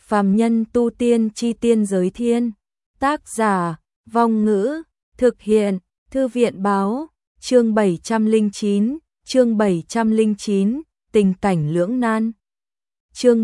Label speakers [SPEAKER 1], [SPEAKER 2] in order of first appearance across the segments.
[SPEAKER 1] Phàm nhân tu tiên chi tiên giới thiên. Tác giả, Vong Ngữ, thực hiện, Thư viện báo, chương 709, tình cảnh lưỡng nan. Chương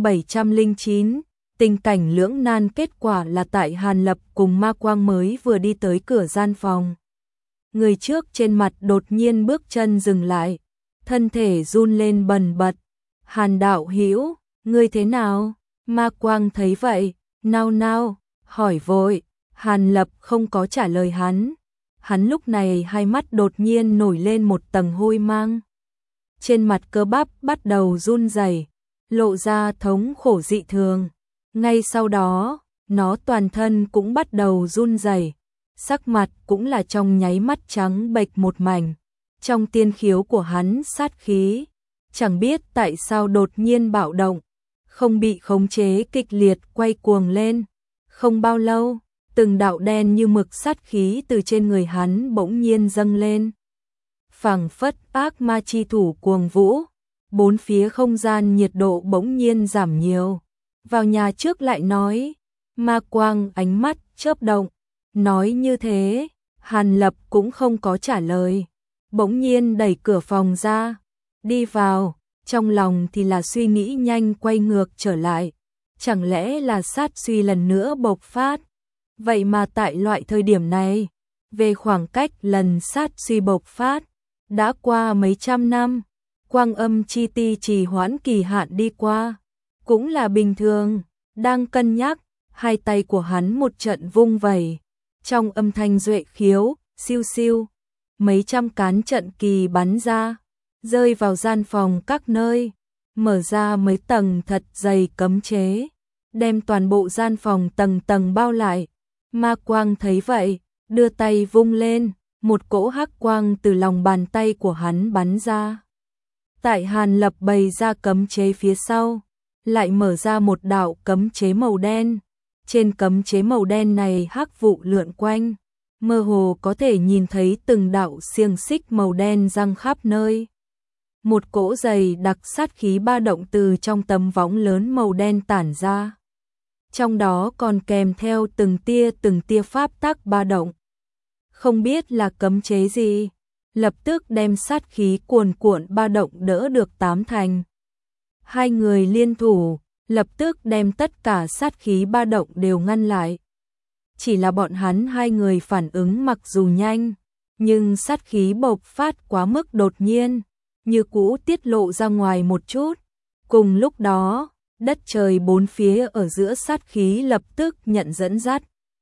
[SPEAKER 1] 709, tình cảnh lưỡng nan. Kết quả là tại Hàn Lập cùng Ma Quang mới vừa đi tới cửa gian phòng. Người trước trên mặt đột nhiên bước chân dừng lại, thân thể run lên bần bật. Hàn đạo hữu, ngươi thế nào? Ma Quang thấy vậy, nao nao, hỏi vội. Hàn Lập không có trả lời hắn. Hắn lúc này hai mắt đột nhiên nổi lên một tầng hôi mang. Trên mặt cơ bắp bắt đầu run rẩy, lộ ra thống khổ dị thường. Ngay sau đó, nó toàn thân cũng bắt đầu run rẩy, sắc mặt cũng là trong nháy mắt trắng bệch một mảnh. Trong tiên khiếu của hắn sát khí, chẳng biết tại sao đột nhiên bạo động, không bị khống chế kịch liệt quay cuồng lên. Không bao lâu, từng đạo đen như mực sát khí từ trên người hắn bỗng nhiên dâng lên. Phảng phất ác ma chi thủ cuồng vũ, bốn phía không gian nhiệt độ bỗng nhiên giảm nhiều. Vào nhà trước lại nói, Ma Quang ánh mắt chớp động, nói như thế, Hàn Lập cũng không có trả lời. Bỗng nhiên đẩy cửa phòng ra, đi vào, trong lòng thì là suy nghĩ nhanh quay ngược trở lại. Chẳng lẽ là sát suy lần nữa bộc phát? Vậy mà tại loại thời điểm này, về khoảng cách lần sát suy bộc phát, đã qua mấy trăm năm, quang âm chi ti trì hoãn kỳ hạn đi qua, cũng là bình thường. Đang cân nhắc, hai tay của hắn một trận vung vẩy, trong âm thanh duệ khiếu, siêu siêu, mấy trăm cán trận kỳ bắn ra, rơi vào gian phòng các nơi, mở ra mấy tầng thật dày cấm chế, đem toàn bộ gian phòng tầng tầng bao lại. Ma Quang thấy vậy, đưa tay vung lên, một cỗ hắc quang từ lòng bàn tay của hắn bắn ra. Tại Hàn Lập bày ra cấm chế phía sau, lại mở ra một đạo cấm chế màu đen. Trên cấm chế màu đen này hắc vụ lượn quanh, mơ hồ có thể nhìn thấy từng đạo xiềng xích màu đen giăng khắp nơi. Một cỗ dày đặc sát khí ba động từ trong tấm võng lớn màu đen tản ra. Trong đó còn kèm theo từng tia pháp tắc ba động. Không biết là cấm chế gì, lập tức đem sát khí cuồn cuộn ba động đỡ được tám thành. Hai người liên thủ, lập tức đem tất cả sát khí ba động đều ngăn lại. Chỉ là bọn hắn hai người phản ứng mặc dù nhanh, nhưng sát khí bộc phát quá mức đột nhiên, như cũ tiết lộ ra ngoài một chút. Cùng lúc đó, đất trời bốn phía ở giữa sát khí lập tức nhận dẫn dắt,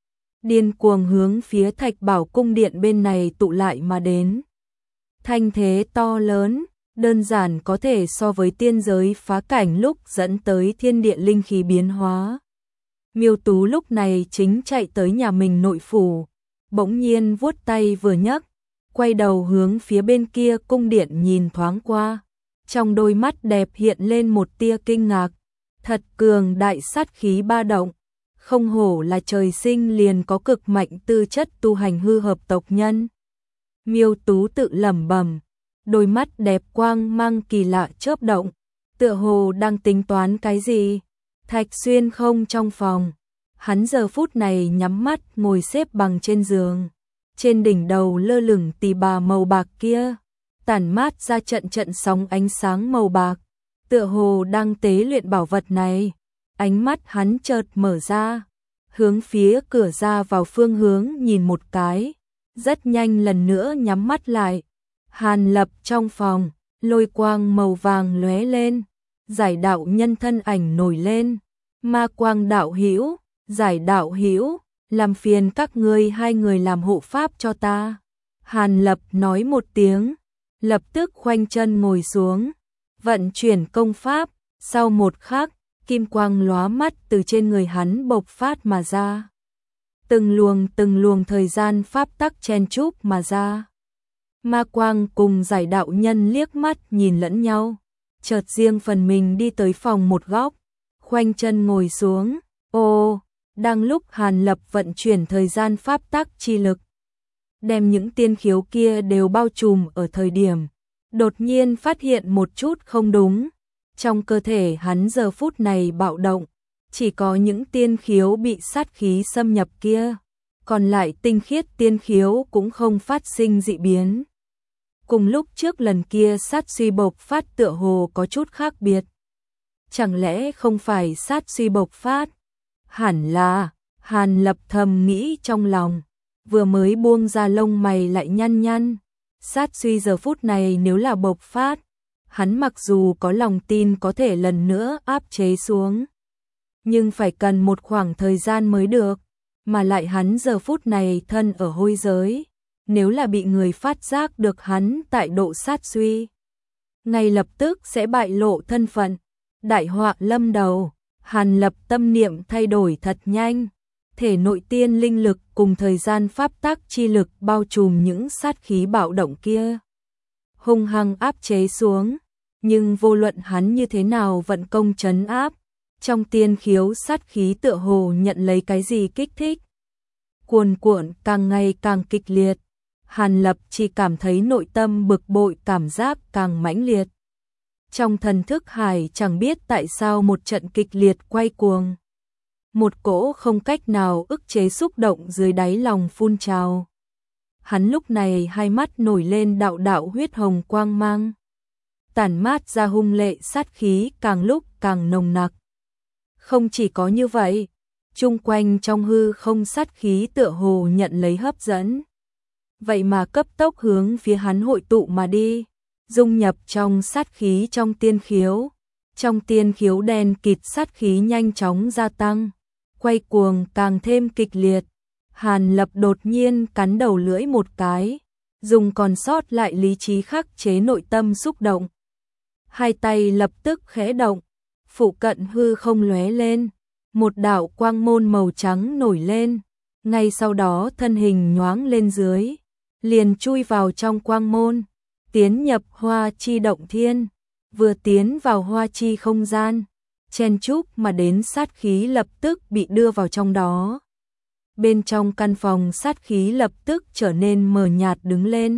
[SPEAKER 1] điên cuồng hướng phía Thạch Bảo cung điện bên này tụ lại mà đến. Thanh thế to lớn, đơn giản có thể so với tiên giới phá cảnh lúc dẫn tới thiên địa linh khí biến hóa. Miêu Tú lúc này chính chạy tới nhà mình nội phủ, bỗng nhiên vuốt tay vừa nhấc, quay đầu hướng phía bên kia cung điện nhìn thoáng qua, trong đôi mắt đẹp hiện lên một tia kinh ngạc. Thật cường đại sát khí ba động, không hổ là trời sinh liền có cực mạnh tư chất tu hành hư hợp tộc nhân. Miêu Tú tự lẩm bẩm, đôi mắt đẹp quang mang kỳ lạ chớp động, tựa hồ đang tính toán cái gì. Thạch Xuyên không trong phòng, hắn giờ phút này nhắm mắt ngồi xếp bằng trên giường, trên đỉnh đầu lơ lửng tỳ bà màu bạc kia, tản mát ra trận trận sóng ánh sáng màu bạc, tựa hồ đang tế luyện bảo vật này. Ánh mắt hắn chợt mở ra, hướng phía cửa ra vào phương hướng nhìn một cái, rất nhanh lần nữa nhắm mắt lại. Hàn Lập trong phòng, lôi quang màu vàng lóe lên, Giải đạo nhân thân ảnh nổi lên. Ma Quang đạo hữu, Giải đạo hữu, làm phiền các ngươi hai người làm hộ pháp cho ta. Hàn Lập nói một tiếng, lập tức khoanh chân ngồi xuống, vận chuyển công pháp. Sau một khắc, kim quang lóa mắt từ trên người hắn bộc phát mà ra. Từng luồng thời gian pháp tắc chen chúc mà ra. Ma Quang cùng Giải đạo nhân liếc mắt nhìn lẫn nhau, chợt riêng phần mình đi tới phòng một góc, khoanh chân ngồi xuống. Ô, đang lúc Hàn Lập vận chuyển thời gian pháp tắc chi lực, đem những tiên khiếu kia đều bao trùm ở thời điểm, đột nhiên phát hiện một chút không đúng. Trong cơ thể hắn giờ phút này bạo động, chỉ có những tiên khiếu bị sát khí xâm nhập kia, còn lại tinh khiết tiên khiếu cũng không phát sinh dị biến. Cùng lúc trước lần kia sát suy bộc phát tựa hồ có chút khác biệt. Chẳng lẽ không phải sát suy bộc phát? Hẳn là, Hàn Lập thầm nghĩ trong lòng, vừa mới buông ra lông mày lại nhăn nhăn. Sát suy giờ phút này nếu là bộc phát, hắn mặc dù có lòng tin có thể lần nữa áp chế xuống, nhưng phải cần một khoảng thời gian mới được, mà lại hắn giờ phút này thân ở hôi giới, nếu là bị người phát giác được hắn tại độ sát suy, ngay lập tức sẽ bại lộ thân phận, đại họa lâm đầu. Hàn Lập tâm niệm thay đổi thật nhanh, thể nội tiên linh lực cùng thời gian pháp tắc chi lực bao trùm những sát khí bạo động kia, hung hăng áp chế xuống, nhưng vô luận hắn như thế nào vận công trấn áp, trong tiên khiếu sát khí tựa hồ nhận lấy cái gì kích thích. Cuồn cuộn càng ngày càng kịch liệt, Hàn Lập chỉ cảm thấy nội tâm bực bội cảm giác càng mãnh liệt. Trong thần thức hải chẳng biết tại sao một trận kịch liệt quay cuồng. Một cỗ không cách nào ức chế xúc động dưới đáy lòng phun trào. Hắn lúc này hai mắt nổi lên đạo đạo huyết hồng quang mang. Tản mát ra hung lệ sát khí càng lúc càng nồng nặc. Không chỉ có như vậy, chung quanh trong hư không sát khí tựa hồ nhận lấy hấp dẫn. Vậy mà cấp tốc hướng phía hắn hội tụ mà đi, dung nhập trong sát khí trong tiên khiếu. Trong tiên khiếu đen kịt sát khí nhanh chóng gia tăng, quay cuồng càng thêm kịch liệt. Hàn Lập đột nhiên cắn đầu lưỡi một cái, dùng còn sót lại lý trí khắc chế nội tâm xúc động. Hai tay lập tức khẽ động, phụ cận hư không lóe lên, một đạo quang môn màu trắng nổi lên, ngay sau đó thân hình nhoáng lên dưới, liền chui vào trong quang môn, tiến nhập hoa chi động thiên. Vừa tiến vào hoa chi không gian, chen chúc mà đến sát khí lập tức bị đưa vào trong đó. Bên trong căn phòng sát khí lập tức trở nên mờ nhạt đứng lên.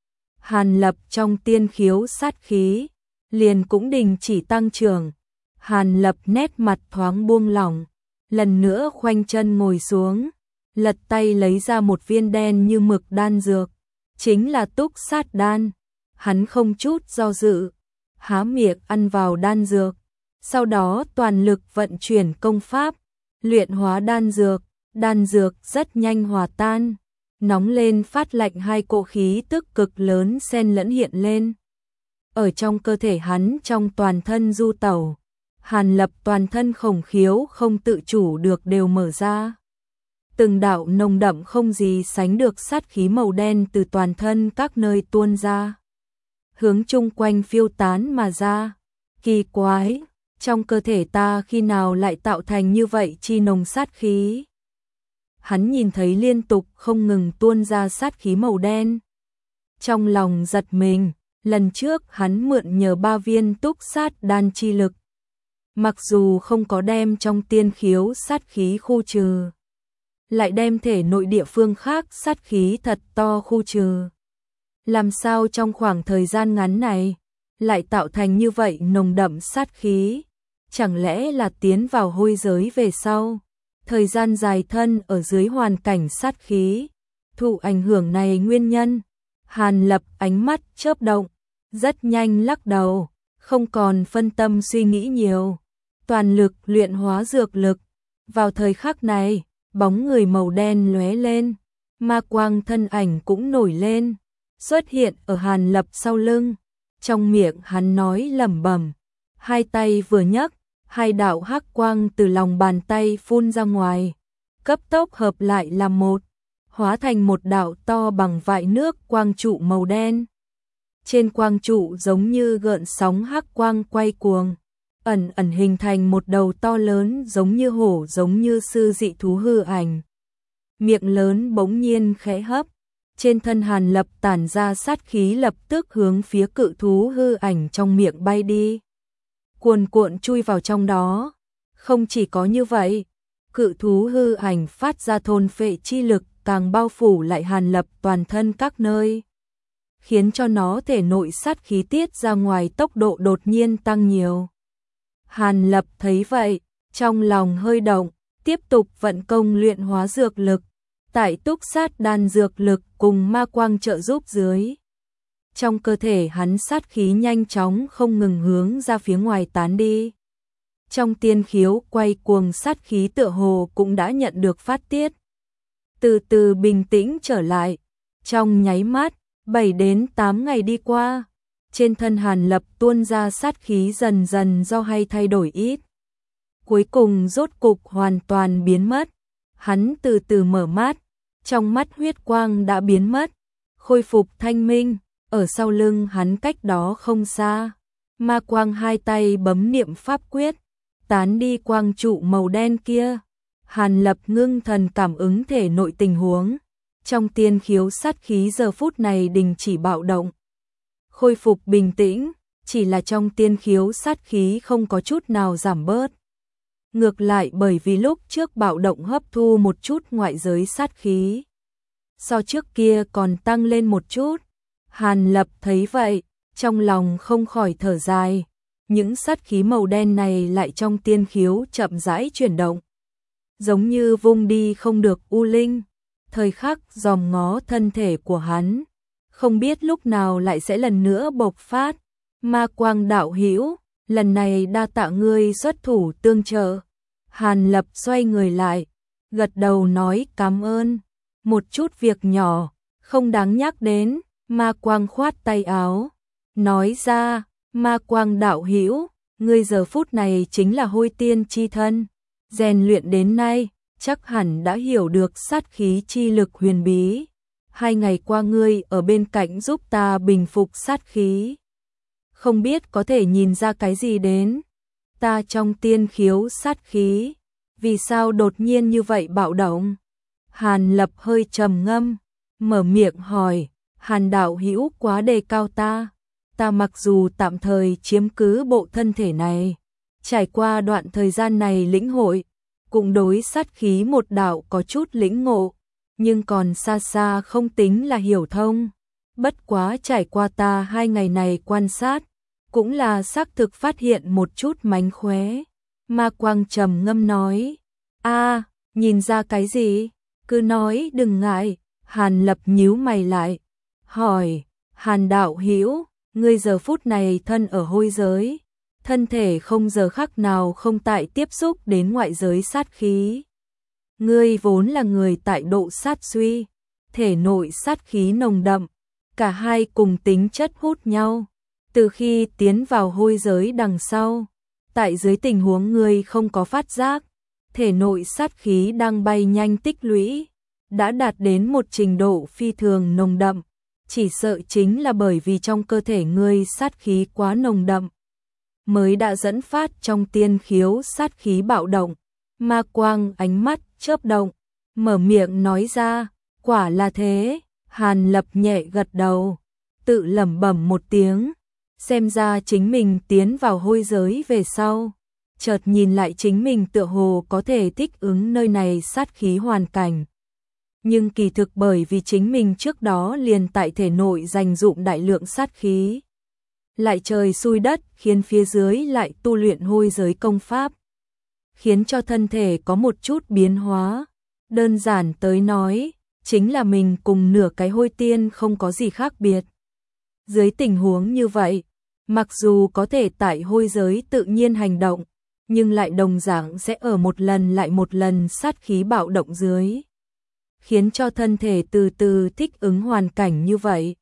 [SPEAKER 1] Hàn Lập trong tiên khiếu sát khí liền cũng đình chỉ tăng trưởng. Hàn Lập nét mặt thoáng buông lỏng, lần nữa khoanh chân ngồi xuống, lật tay lấy ra một viên đen như mực đan dược, chính là túc sát đan. Hắn không chút do dự, há miệng ăn vào đan dược, sau đó toàn lực vận chuyển công pháp, luyện hóa đan dược rất nhanh hòa tan, nóng lên phát lạnh, hai cỗ khí tức cực lớn xen lẫn hiện lên. Ở trong cơ thể hắn trong toàn thân du tẩu, Hàn Lập toàn thân khổng khiếu không tự chủ được đều mở ra. Từng đạo nồng đậm không gì sánh được sát khí màu đen từ toàn thân các nơi tuôn ra, hướng chung quanh phiêu tán mà ra. Kỳ quái, trong cơ thể ta khi nào lại tạo thành như vậy chi nồng sát khí? Hắn nhìn thấy liên tục không ngừng tuôn ra sát khí màu đen. Trong lòng giật mình, lần trước hắn mượn nhờ 3 viên túc sát đan chi lực. Mặc dù không có đem trong tiên khiếu sát khí khu trừ, lại đem thể nội địa phương khác sát khí thật to khu trừ. Làm sao trong khoảng thời gian ngắn này lại tạo thành như vậy nồng đậm sát khí? Chẳng lẽ là tiến vào hôi giới về sau, thời gian dài thân ở dưới hoàn cảnh sát khí, thụ ảnh hưởng này nguyên nhân? Hàn Lập ánh mắt chớp động, rất nhanh lắc đầu, không còn phân tâm suy nghĩ nhiều, toàn lực luyện hóa dược lực. Vào thời khắc này, bóng người màu đen lóe lên, ma quang thân ảnh cũng nổi lên, xuất hiện ở Hàn Lập sau lưng. Trong miệng hắn nói lẩm bẩm, hai tay vừa nhấc, hai đạo hắc quang từ lòng bàn tay phun ra ngoài, cấp tốc hợp lại làm một, hóa thành một đạo to bằng vại nước quang trụ màu đen. Trên quang trụ giống như gợn sóng hắc quang quay cuồng, ẩn ẩn hình thành một đầu to lớn giống như hổ giống như sư dị thú hư ảnh. Miệng lớn bỗng nhiên khẽ hấp, trên thân Hàn Lập tản ra sát khí lập tức hướng phía cự thú hư ảnh trong miệng bay đi, cuồn cuộn chui vào trong đó. Không chỉ có như vậy, cự thú hư ảnh phát ra thôn phệ chi lực càng bao phủ lại Hàn Lập toàn thân các nơi, khiến cho nó thể nội sát khí tiết ra ngoài tốc độ đột nhiên tăng nhiều. Hàn Lập thấy vậy, trong lòng hơi động, tiếp tục vận công luyện hóa dược lực, tại túc sát đan dược lực cùng ma quang trợ giúp dưới. Trong cơ thể hắn sát khí nhanh chóng không ngừng hướng ra phía ngoài tán đi. Trong tiên khiếu quay cuồng sát khí tựa hồ cũng đã nhận được phát tiết. Từ từ bình tĩnh trở lại, trong nháy mắt, 7 đến 8 ngày đi qua, trên thân Hàn Lập tuôn ra sát khí dần dần do hay thay đổi ít. Cuối cùng rốt cục hoàn toàn biến mất, hắn từ từ mở mắt, trong mắt huyết quang đã biến mất, khôi phục thanh minh, ở sau lưng hắn cách đó không xa. Ma quang hai tay bấm niệm pháp quyết, tán đi quang trụ màu đen kia. Hàn Lập ngưng thần cảm ứng thể nội tình huống, trong tiên khiếu sát khí giờ phút này đình chỉ bạo động, khôi phục bình tĩnh, chỉ là trong tiên khiếu sát khí không có chút nào giảm bớt. Ngược lại bởi vì lúc trước bạo động hấp thu một chút ngoại giới sát khí, so trước kia còn tăng lên một chút. Hàn Lập thấy vậy, trong lòng không khỏi thở dài, những sát khí màu đen này lại trong tiên khiếu chậm rãi chuyển động, giống như vung đi không được u linh, thời khắc dòm ngó thân thể của hắn, không biết lúc nào lại sẽ lần nữa bộc phát. Ma quang đạo hữu, lần này đa tạ ngươi xuất thủ tương trợ. Hàn Lập xoay người lại, gật đầu nói cảm ơn, một chút việc nhỏ, không đáng nhắc đến. Ma quang khoát tay áo, nói ra, ma quang đạo hữu, ngươi giờ phút này chính là hôi tiên chi thân, rèn luyện đến nay, chắc hẳn đã hiểu được sát khí chi lực huyền bí. 2 ngày qua ngươi ở bên cạnh giúp ta bình phục sát khí, không biết có thể nhìn ra cái gì đến. Ta trong tiên khiếu sát khí, vì sao đột nhiên như vậy bạo động? Hàn Lập hơi trầm ngâm, mở miệng hỏi, Hàn đạo hữu quá đề cao ta. Ta mặc dù tạm thời chiếm cứ bộ thân thể này, trải qua đoạn thời gian này lĩnh hội, cũng đối sát khí một đạo có chút lĩnh ngộ, nhưng còn xa xa không tính là hiểu thông. Bất quá trải qua ta 2 ngày này quan sát, cũng là xác thực phát hiện một chút mánh khóe. Ma quang trầm ngâm nói, nhìn ra cái gì? Cứ nói đừng ngại. Hàn Lập nhíu mày lại, hỏi, Hàn đạo hữu, ngươi giờ phút này thân ở hôi giới, thân thể không giờ khắc nào không tại tiếp xúc đến ngoại giới sát khí. Ngươi vốn là người tại độ sát suy, thể nội sát khí nồng đậm, cả hai cùng tính chất hút nhau. Từ khi tiến vào hôi giới đằng sau, tại dưới tình huống ngươi không có phát giác, thể nội sát khí đang bay nhanh tích lũy, đã đạt đến một trình độ phi thường nồng đậm, chỉ sợ chính là bởi vì trong cơ thể ngươi sát khí quá nồng đậm, mới đã dẫn phát trong tiên khiếu sát khí bạo động. Ma quang ánh mắt chớp động, mở miệng nói ra, quả là thế. Hàn Lập nhẹ gật đầu, tự lẩm bẩm một tiếng, xem ra chính mình tiến vào hôi giới về sau, chợt nhìn lại chính mình tựa hồ có thể thích ứng nơi này sát khí hoàn cảnh. Nhưng kỳ thực bởi vì chính mình trước đó liền tại thể nội dành dụm đại lượng sát khí, lại trời xui đất khiến phía dưới lại tu luyện hôi giới công pháp, khiến cho thân thể có một chút biến hóa. Đơn giản tới nói, chính là mình cùng nửa cái hôi tiên không có gì khác biệt. Dưới tình huống như vậy, mặc dù có thể tại hôi giới tự nhiên hành động, nhưng lại đồng dạng sẽ ở một lần lại một lần sát khí bạo động dưới, khiến cho thân thể từ từ thích ứng hoàn cảnh như vậy.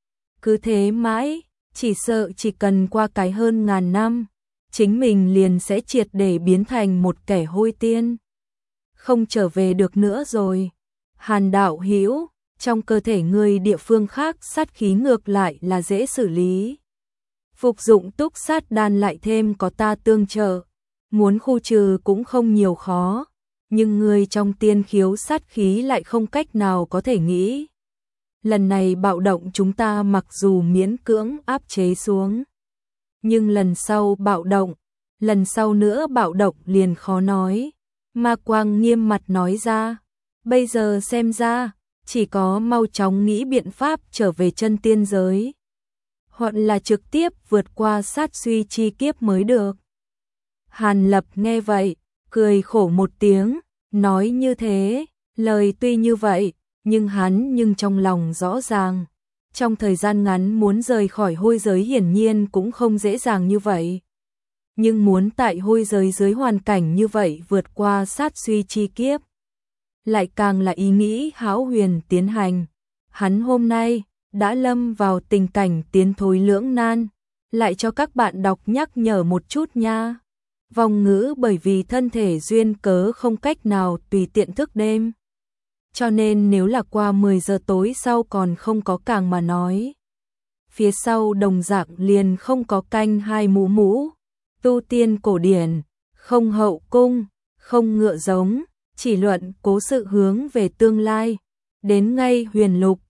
[SPEAKER 1] Cứ thế mãi, chỉ sợ chỉ cần qua cái hơn 1000 năm, chính mình liền sẽ triệt để biến thành một kẻ hôi tiên, không trở về được nữa rồi. Hàn đạo hữu, trong cơ thể ngươi địa phương khác sát khí ngược lại là dễ xử lý. Phục dụng túc sát đan lại thêm có ta tương trợ, muốn khu trừ cũng không nhiều khó, nhưng ngươi trong tiên khiếu sát khí lại không cách nào có thể nghĩ. Lần này bạo động chúng ta mặc dù miễn cưỡng áp chế xuống, nhưng lần sau bạo động, lần sau nữa bạo động liền khó nói. Ma quang nghiêm mặt nói ra, bây giờ xem ra, chỉ có mau chóng nghĩ biện pháp trở về chân tiên giới, hoặc là trực tiếp vượt qua sát suy chi kiếp mới được. Hàn Lập nghe vậy, cười khổ một tiếng, nói như thế, lời tuy như vậy, nhưng trong lòng rõ ràng, trong thời gian ngắn muốn rời khỏi hôi giới hiển nhiên cũng không dễ dàng như vậy. Nhưng muốn tại hôi giới dưới hoàn cảnh như vậy vượt qua sát suy chi kiếp, lại càng là ý nghĩ hão huyền tiến hành. Hắn hôm nay đã lâm vào tình cảnh tiến thối lưỡng nan, lại cho các bạn đọc nhắc nhở một chút nha. Vong ngữ bởi vì thân thể duyên cớ không cách nào tùy tiện thức đêm. Cho nên nếu là qua 10 giờ tối sau còn không có càng mà nói. Phía sau đồng dạng liền không có canh hai mũ mũ. Tu tiên cổ điển, không hậu cung, không ngựa giống, chỉ luận cố sự hướng về tương lai. Đến ngay huyền lục,